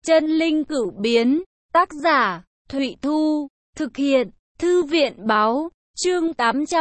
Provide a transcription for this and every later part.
Chân linh cửu biến, tác giả, Thụy Thu, thực hiện, Thư viện báo, chương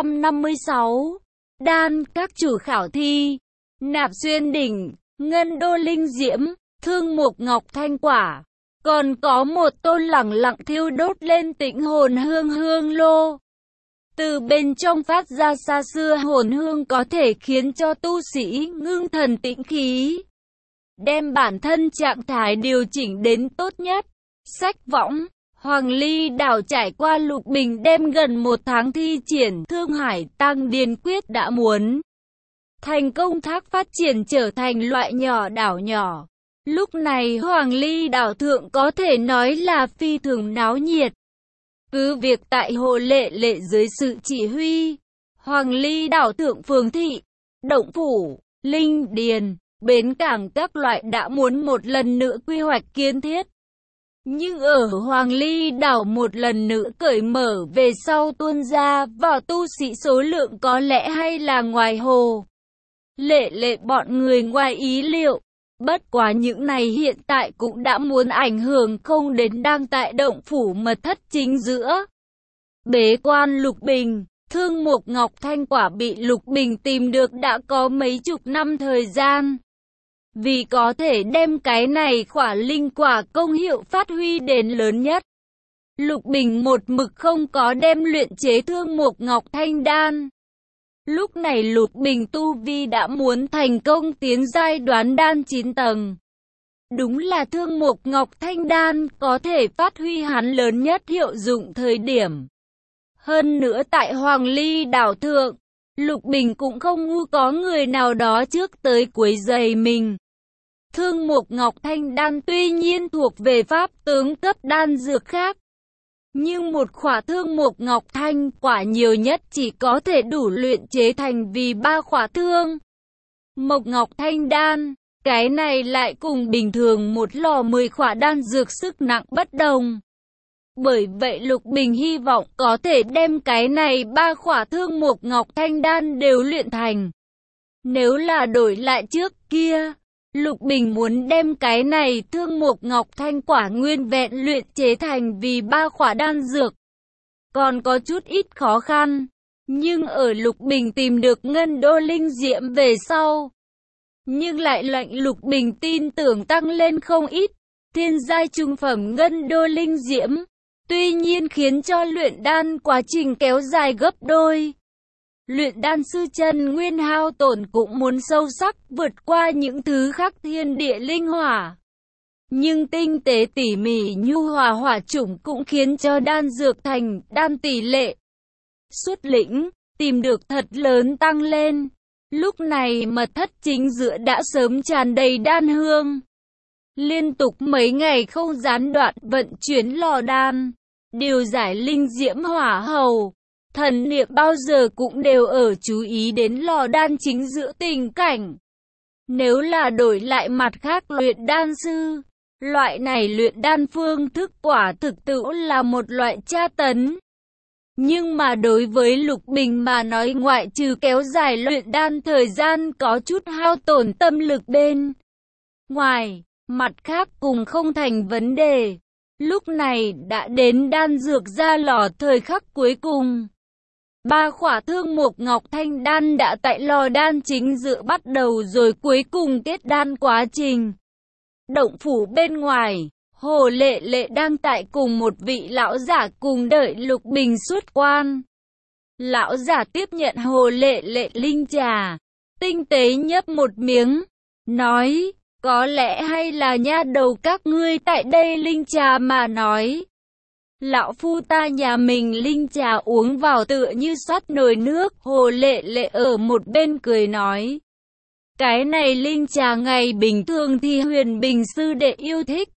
856. Đan, các chủ khảo thi, Nạp Xuyên Đỉnh, Ngân Đô Linh Diễm, Thương Mục Ngọc Thanh Quả. Còn có một tôn lẳng lặng thiêu đốt lên tĩnh hồn hương hương lô. Từ bên trong phát ra xa xưa hồn hương có thể khiến cho tu sĩ ngưng thần tĩnh khí, đem bản thân trạng thái điều chỉnh đến tốt nhất. Sách võng, Hoàng Ly Đảo trải qua lục bình đem gần 1 tháng thi triển Thương Hải Tăng Điền Quyết đã muốn thành công thác phát triển trở thành loại nhỏ đảo nhỏ. Lúc này Hoàng Ly Đảo thượng có thể nói là phi thường náo nhiệt. Cứ việc tại Hồ Lệ Lệ dưới sự chỉ huy, Hoàng Ly Đảo thượng phường thị, động phủ, linh điền, bến cảng các loại đã muốn một lần nữa quy hoạch kiến thiết. Nhưng ở Hoàng Ly Đảo một lần nữa cởi mở về sau tuôn ra vào tu sĩ số lượng có lẽ hay là ngoài Hồ Lệ Lệ bọn người ngoài ý liệu. Bất quá những này hiện tại cũng đã muốn ảnh hưởng không đến đang tại động phủ mật thất chính giữa. Bế quan Lục Bình, Thương Mục Ngọc Thanh Quả bị Lục Bình tìm được đã có mấy chục năm thời gian. Vì có thể đem cái này khỏa linh quả công hiệu phát huy đến lớn nhất, Lục Bình một mực không có đem luyện chế Thương Mục Ngọc Thanh Đan. Lúc này Lục Bình tu vi đã muốn thành công tiến giai đoán đan 9 tầng. Đúng là Thương Mục Ngọc Thanh Đan có thể phát huy hắn lớn nhất hiệu dụng thời điểm. Hơn nữa tại Hoàng Ly Đảo thượng, Lục Bình cũng không ngu có người nào đó trước tới quấy rầy mình. Thương Mục Ngọc Thanh Đan tuy nhiên thuộc về pháp tướng cấp đan dược khác, nhưng một khỏa Thương Mục Ngọc Thanh quả nhiều nhất chỉ có thể đủ luyện chế thành vì 3 khỏa Thương Mộc Ngọc Thanh Đan. Cái này lại cùng bình thường một lò 10 khỏa đan dược sức nặng bất đồng. Bởi vậy Lục Bình hy vọng có thể đem cái này 3 khỏa Thương Mục Ngọc Thanh Đan đều luyện thành. Nếu là đổi lại trước kia, Lục Bình muốn đem cái này Thương Mục Ngọc Thanh Quả nguyên vẹn luyện chế thành vì 3 khỏa đan dược, còn có chút ít khó khăn. Nhưng ở Lục Bình tìm được Ngân Đô Linh Diễm về sau, nhưng lại lệnh Lục Bình tin tưởng tăng lên không ít. Thiên giai trung phẩm Ngân Đô Linh Diễm, tuy nhiên khiến cho luyện đan quá trình kéo dài gấp đôi. Luyện đan sư chân nguyên hao tổn cũng muốn sâu sắc vượt qua những thứ khác thiên địa linh hỏa. Nhưng tinh tế tỉ mỉ nhu hòa hỏa chủng cũng khiến cho đan dược thành đan tỷ lệ xuất lĩnh tìm được thật lớn tăng lên. Lúc này mật thất chính giữa đã sớm tràn đầy đan hương. Liên tục mấy ngày không gián đoạn vận chuyển lò đan, điều giải linh diễm hỏa hầu. Thần niệm bao giờ cũng đều ở chú ý đến lò đan chính giữa tình cảnh. Nếu là đổi lại mặt khác luyện đan sư, loại này luyện đan phương thức quả thực tự là một loại tra tấn. Nhưng mà đối với Lục Bình mà nói, ngoại trừ kéo dài luyện đan thời gian có chút hao tổn tâm lực bên ngoài, mặt khác cùng không thành vấn đề. Lúc này đã đến đan dược ra lò thời khắc cuối cùng. 3 khỏa Thương Mục Ngọc Thanh Đan đã tại lò đan chính giữa bắt đầu rồi cuối cùng kết đan quá trình. Động phủ bên ngoài, Hồ Lệ Lệ đang tại cùng một vị lão giả cùng đợi Lục Bình xuất quan. Lão giả tiếp nhận Hồ Lệ Lệ linh trà, tinh tế nhấp một miếng, nói, có lẽ hay là nha đầu các ngươi tại đây linh trà mà nói. Lão phu ta nhà mình linh trà uống vào tựa như xoát nồi nước. Hồ Lệ Lệ ở một bên cười nói, cái này linh trà ngày bình thường thì Huyền Bình sư đệ yêu thích,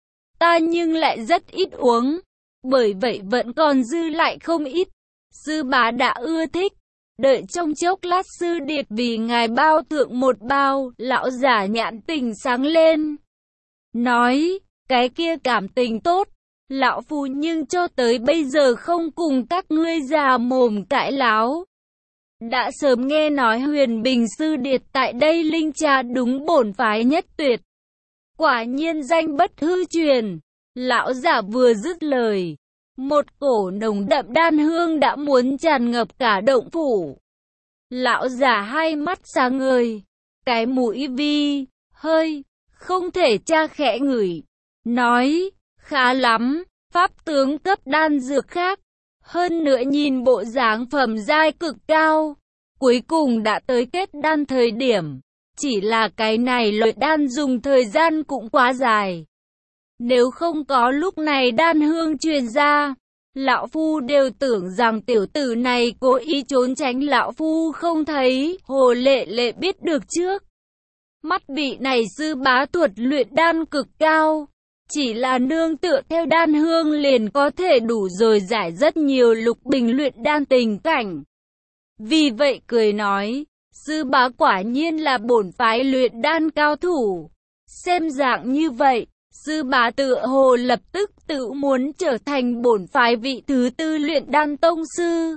ta nhưng lại rất ít uống, bởi vậy vẫn còn dư lại không ít. Sư bá đã ưa thích, đợi trong chốc lát sư điệt vì ngài bao thượng một bao. Lão giả nhãn tình sáng lên, nói, cái kia cảm tình tốt, lão phu nhưng cho tới bây giờ không cùng các ngươi già mồm cãi láo. Đã sớm nghe nói Huyền Bình sư điệt tại đây linh trà đúng bổn phái nhất tuyệt. Quả nhiên danh bất hư truyền. Lão giả vừa dứt lời, một cổ nồng đậm đan hương đã muốn tràn ngập cả động phủ. Lão giả hai mắt sáng ngời, cái mũi vi hơi không thể tra khẽ ngửi, nói, khá lắm, pháp tướng cấp đan dược khác, hơn nữa nhìn bộ dáng phẩm giai cực cao, cuối cùng đã tới kết đan thời điểm, chỉ là cái này luyện đan dùng thời gian cũng quá dài. Nếu không có lúc này đan hương truyền ra, lão phu đều tưởng rằng tiểu tử này cố ý trốn tránh lão phu không thấy. Hồ Lệ Lệ biết được trước, mắt vị này sư bá thuật luyện đan cực cao, chỉ là nương tựa theo đan hương liền có thể đủ rồi giải rất nhiều Lục Bình luyện đan tình cảnh. Vì vậy cười nói, sư bá quả nhiên là bổn phái luyện đan cao thủ. Xem dạng như vậy, sư bá tựa hồ lập tức tự muốn trở thành bổn phái vị thứ tư luyện đan tông sư.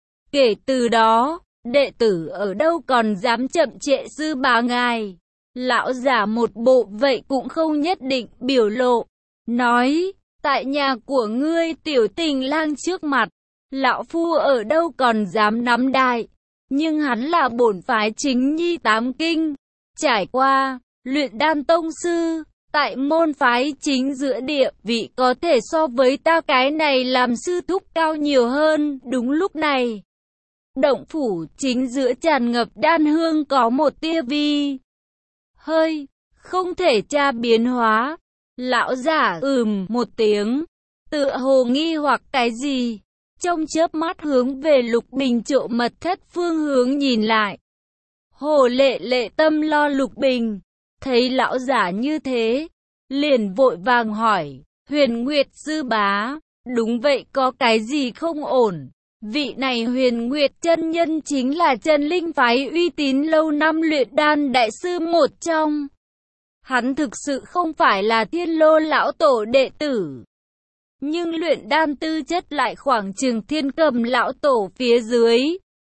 Kể từ đó, đệ tử ở đâu còn dám chậm trễ sư bá ngài. Lão giả một bộ vậy cũng không nhất định biểu lộ, nói, tại nhà của ngươi tiểu tình lang trước mặt, lão phu ở đâu còn dám nắm đại, nhưng hắn là bổn phái chính nhi tám kinh, trải qua luyện đan tông sư, tại môn phái chính giữa địa vị có thể so với ta cái này làm sư thúc cao nhiều hơn. Đúng lúc này, động phủ chính giữa tràn ngập đan hương có một tia vi hơi không thể tra biến hóa. Lão giả một tiếng, tựa hồ nghi hoặc cái gì, trong chớp mắt hướng về Lục Bình Trộ mật thất phương hướng nhìn lại. Hồ Lệ Lệ tâm lo Lục Bình, thấy lão giả như thế, liền vội vàng hỏi, Huyền Nguyệt sư bá, đúng vậy có cái gì không ổn? Vị này Huyền Nguyệt chân nhân chính là Chân Linh phái uy tín lâu năm luyện đan đại sư một trong. Hắn thực sự không phải là Thiên Lô lão tổ đệ tử, nhưng luyện đan tư chất lại khoảng chừng Thiên Cầm lão tổ phía dưới,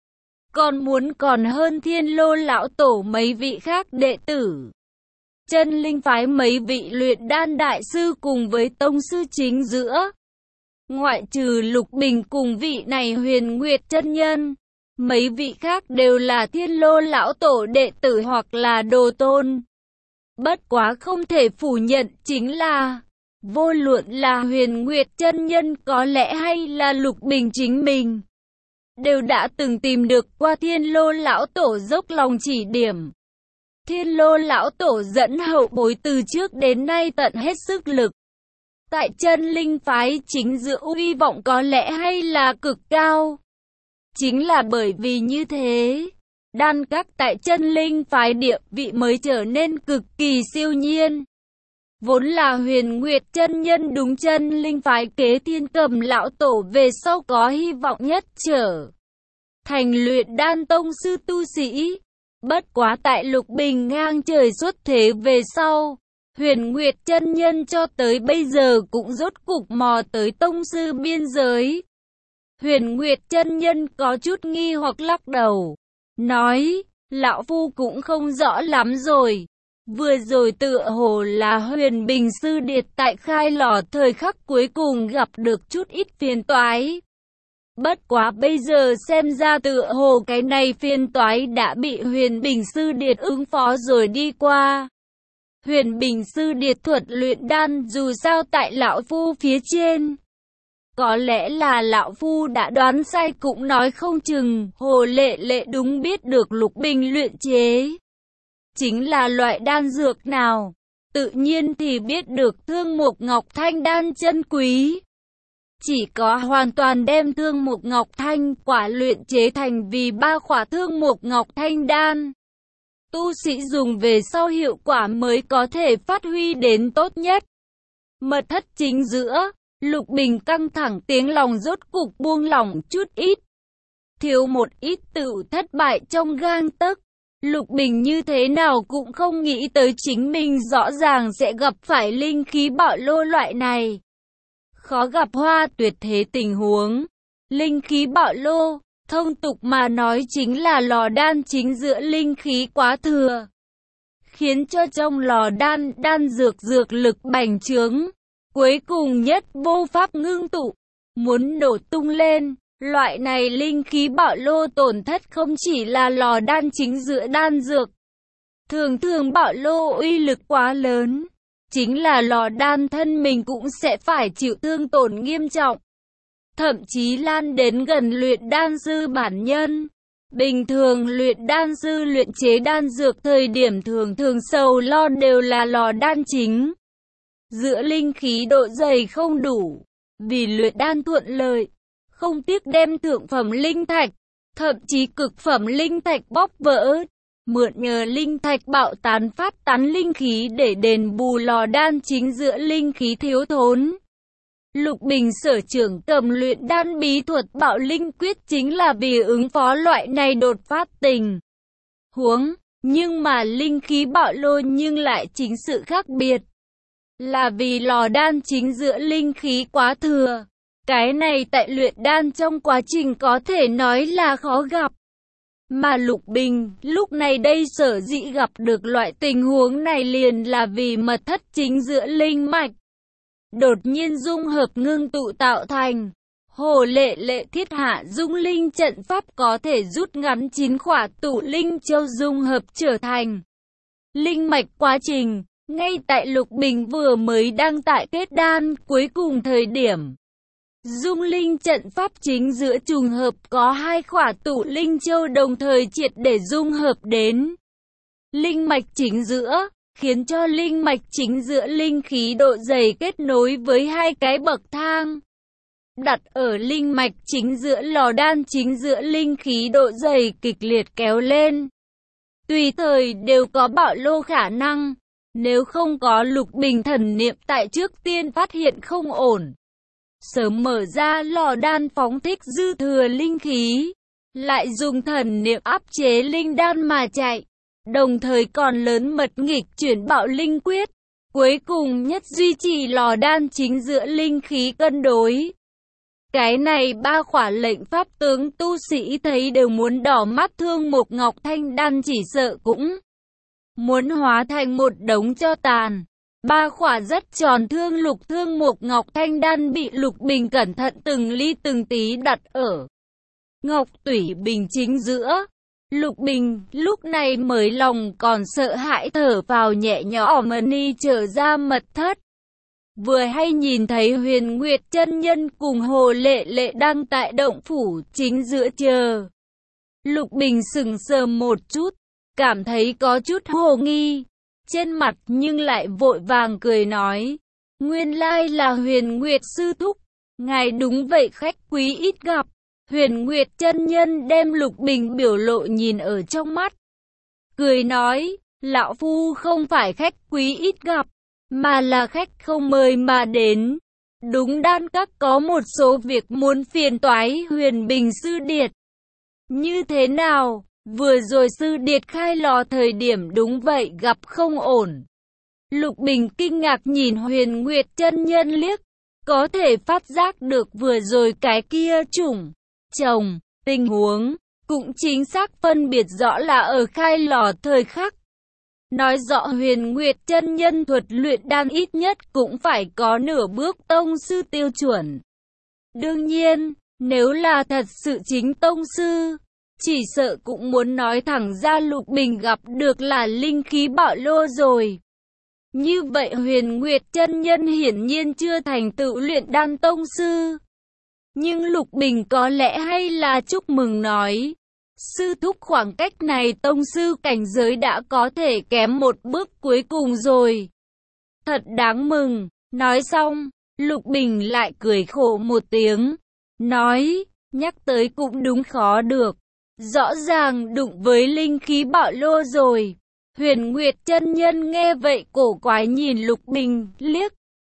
còn hơn Thiên Lô lão tổ mấy vị khác đệ tử. Chân Linh phái mấy vị luyện đan đại sư cùng với tông sư chính giữa, ngoại trừ Lục Bình cùng vị này Huyền Nguyệt chân nhân, mấy vị khác đều là Thiên Lô lão tổ đệ tử hoặc là đồ tôn. Bất quá không thể phủ nhận chính là, vô luận là Huyền Nguyệt chân nhân có lẽ hay là Lục Bình chính mình, đều đã từng tìm được qua Thiên Lô lão tổ dốc lòng chỉ điểm. Thiên Lô lão tổ dẫn hậu bối từ trước đến nay tận hết sức lực, tại Chân Linh phái chính giữa uy vọng có lẽ hay là cực cao. Chính là bởi vì như thế, đan các tại Chân Linh phái địa vị mới trở nên cực kỳ siêu nhiên. Vốn là Huyền Nguyệt chân nhân đúng Chân Linh phái kế Thiên Cầm lão tổ về sau có hy vọng nhất trở thành luyện đan tông sư tu sĩ. Bất quá tại Lục Bình ngang trời xuất thế về sau, Huyền Nguyệt chân nhân cho tới bây giờ cũng rốt cục mò tới tông sư biên giới. Huyền Nguyệt chân nhân có chút nghi hoặc lắc đầu, nói, lão phu cũng không rõ lắm rồi. Vừa rồi tựa hồ là Huyền Bình sư điệt tại khai lò thời khắc cuối cùng gặp được chút ít phiền toái. Bất quá bây giờ xem ra tựa hồ cái này phiền toái đã bị Huyền Bình sư điệt ứng phó rồi đi qua. Huyền Bình sư điệt thuật luyện đan dù sao tại lão phu phía trên. Có lẽ là lão phu đã đoán sai cũng nói không chừng. Hồ Lệ Lệ đúng biết được Lục Bình luyện chế chính là loại đan dược nào, tự nhiên thì biết được Thương Mục Ngọc Thanh đan chân quý. Chỉ có hoàn toàn đem Thương Mục Ngọc Thanh quả luyện chế thành vì 3 khỏa Thương Mục Ngọc Thanh đan, tu sĩ dùng về sau hiệu quả mới có thể phát huy đến tốt nhất. Mật thất chính giữa, Lục Bình căng thẳng tiếng lòng rốt cục buông lỏng chút ít. Thiếu một ít tự thất bại trong gang tấc. Lục Bình như thế nào cũng không nghĩ tới chính mình rõ ràng sẽ gặp phải linh khí bạo lô loại này. Khó gặp hoa tuyệt thế tình huống. Linh khí bạo lô, thông tục mà nói chính là lò đan chính giữa linh khí quá thừa, khiến cho trong lò đan dược lực bành trướng, cuối cùng nhất vô pháp ngưng tụ, muốn nổ tung lên. Loại này linh khí bạo lô tổn thất không chỉ là lò đan chính giữa đan dược. Thường bạo lô uy lực quá lớn, chính là lò đan thân mình cũng sẽ phải chịu thương tổn nghiêm trọng. Thậm chí lan đến gần luyện đan sư bản nhân. Bình thường luyện đan sư luyện chế đan dược thời điểm thường sầu lo đều là lò đan chính. Giữa linh khí độ dày không đủ, vì luyện đan thuận lợi, không tiếc đem thượng phẩm linh thạch, thậm chí cực phẩm linh thạch bóp vỡ, mượn nhờ linh thạch bạo tán phát tán linh khí để đền bù lò đan chính giữa linh khí thiếu thốn. Lục Bình sở trưởng cầm luyện đan bí thuật bạo linh quyết chính là vì ứng phó loại này đột phát tình huống, nhưng mà linh khí bạo lô nhưng lại chính sự khác biệt. Là vì lò đan chính giữa linh khí quá thừa. Cái này tại luyện đan trong quá trình có thể nói là khó gặp. Mà Lục Bình lúc này đây sở dĩ gặp được loại tình huống này liền là vì mật thất chính giữa linh mạch đột nhiên dung hợp ngưng tụ tạo thành. Hồ lệ thiết hạ dung linh trận pháp có thể rút ngắn 9 khỏa tụ linh châu dung hợp trở thành linh mạch quá trình. Ngay tại Lục Bình vừa mới đang tại kết đan cuối cùng thời điểm, dung linh trận pháp chính giữa trùng hợp có 2 khỏa tụ linh châu đồng thời triệt để dung hợp đến linh mạch chính giữa, khiến cho linh mạch chính giữa linh khí độ dày kết nối với 2 cái bậc thang. Đặt ở linh mạch chính giữa lò đan chính giữa linh khí độ dày kịch liệt kéo lên. Tùy thời đều có bạo lô khả năng, nếu không có Lục Bình thần niệm tại trước tiên phát hiện không ổn. Sớm mở ra lò đan phóng thích dư thừa linh khí, lại dùng thần niệm áp chế linh đan mà chạy, đồng thời còn lớn mật nghịch chuyển bạo linh quyết, cuối cùng nhất duy trì lò đan chính giữa linh khí cân đối. Cái này 3 khỏa lệnh pháp tướng tu sĩ thấy đều muốn đỏ mắt, Thương Mục Ngọc Thanh đan chỉ sợ cũng muốn hóa thành một đống tro tàn. 3 khỏa rất tròn Thương Mục Ngọc Thanh đan bị Lục Bình cẩn thận từng ly từng tí đặt ở ngọc tủy bình chính giữa. Lục Bình lúc này mới lòng còn sợ hãi thở vào nhẹ nhõm đi trở ra mật thất. Vừa hay nhìn thấy Huyền Nguyệt chân nhân cùng Hồ Lệ đang tại động phủ chính giữa chờ. Lục Bình sững sờ một chút, cảm thấy có chút hồ nghi trên mặt nhưng lại vội vàng cười nói, nguyên lai là Huyền Nguyệt sư thúc, ngài đúng vậy khách quý ít gặp. Huyền Nguyệt chân nhân đem Lục Bình biểu lộ nhìn ở trong mắt, cười nói, lão phu không phải khách quý ít gặp, mà là khách không mời mà đến. Đúng đan các có một số việc muốn phiền toái Huyền Bình sư điệt. Như thế nào? Vừa rồi sư điệt khai lò thời điểm đúng vậy gặp không ổn. Lục Bình kinh ngạc nhìn Huyền Nguyệt chân nhân liếc, có thể phát giác được vừa rồi cái kia chủng chồng tình huống cũng chính xác phân biệt rõ là ở khai lò thời khắc. Nói rõ Huyền Nguyệt chân nhân thuật luyện đan ít nhất cũng phải có nửa bước tông sư tiêu chuẩn. Đương nhiên, nếu là thật sự chính tông sư, chỉ sợ cũng muốn nói thẳng ra Lục Bình gặp được là linh khí bạo lô rồi. Như vậy Huyền Nguyệt chân nhân hiển nhiên chưa thành tựu luyện đan tông sư. Nhưng Lục Bình có lẽ hay là chúc mừng nói, sư thúc khoảng cách này tông sư cảnh giới đã có thể kém một bước cuối cùng rồi. Thật đáng mừng. Nói xong, Lục Bình lại cười khổ một tiếng, nói, nhắc tới cũng đúng khó được. Rõ ràng đụng với linh khí bạo lô rồi. Huyền Nguyệt chân nhân nghe vậy cổ quái nhìn Lục Bình liếc.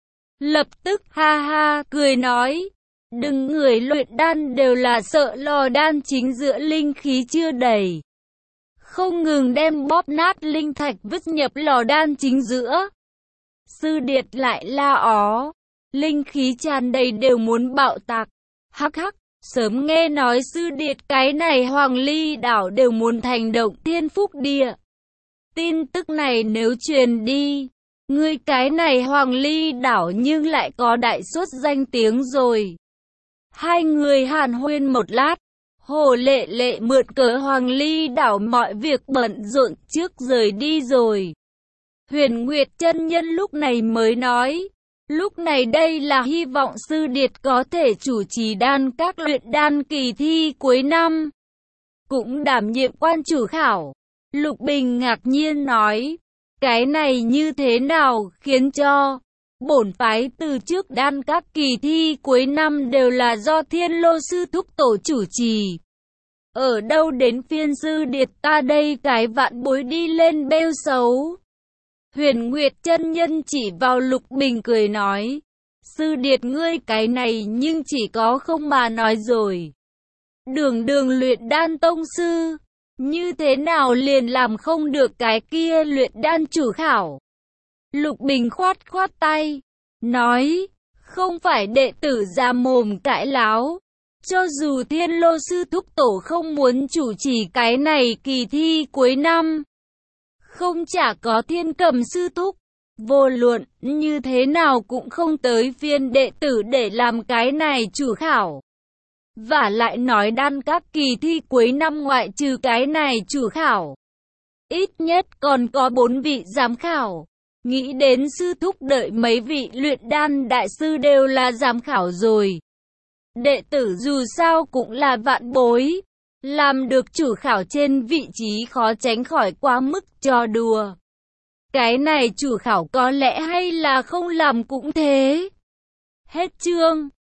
Lập tức ha ha cười nói, đừng người luyện đan đều là sợ lò đan chính giữa linh khí chưa đầy. Không ngừng đem bóp nát linh thạch vứt nhập lò đan chính giữa. Sư điệt lại la ó, linh khí tràn đầy đều muốn bạo tạc. Hắc hắc, sớm nghe nói sư điệt cái này Hoàng Ly đảo đều muốn thành động thiên phúc địa. Tin tức này nếu truyền đi, ngươi cái này Hoàng Ly đảo nhưng lại có đại suất danh tiếng rồi. Hai người hàn huyên một lát, Hồ Lệ Lệ mượn cớ Hoàng Ly đảo mọi việc bận rộn trước rời đi rồi. Huyền Nguyệt chân nhân lúc này mới nói, lúc này đây là hy vọng Sư Điệt có thể chủ trì đan các luyện đan kỳ thi cuối năm, cũng đảm nhiệm quan chủ khảo. Lục Bình ngạc nhiên nói, cái này như thế nào khiến cho bổn phái từ trước đan các kỳ thi cuối năm đều là do Thiên Lô sư thúc tổ chủ trì. Ở đâu đến phiên Sư Điệt ta đây cái vạn bối đi lên bêu xấu. Huyền Nguyệt chân nhân chỉ vào Lục Bình cười nói, Sư Điệt ngươi cái này nhưng chỉ có không mà nói rồi. Đường đường luyện đan tông sư, như thế nào liền làm không được cái kia luyện đan chủ khảo. Lục Bình khoát khoát tay, nói, không phải đệ tử ra mồm cãi láo. Cho dù Thiên Lô sư thúc tổ không muốn chủ trì cái này kỳ thi cuối năm, không chả có Thiên Cầm sư thúc, vô luận như thế nào cũng không tới phiên đệ tử để làm cái này chủ khảo. Vả lại nói đan các kỳ thi cuối năm ngoại trừ cái này chủ khảo, ít nhất còn có 4 vị giám khảo. Nghĩ đến sư thúc đợi mấy vị luyện đan đại sư đều là giám khảo rồi. Đệ tử dù sao cũng là vạn bối, làm được chủ khảo trên vị trí khó tránh khỏi quá mức trò đùa. Cái này chủ khảo có lẽ hay là không làm cũng thế. Hết chương.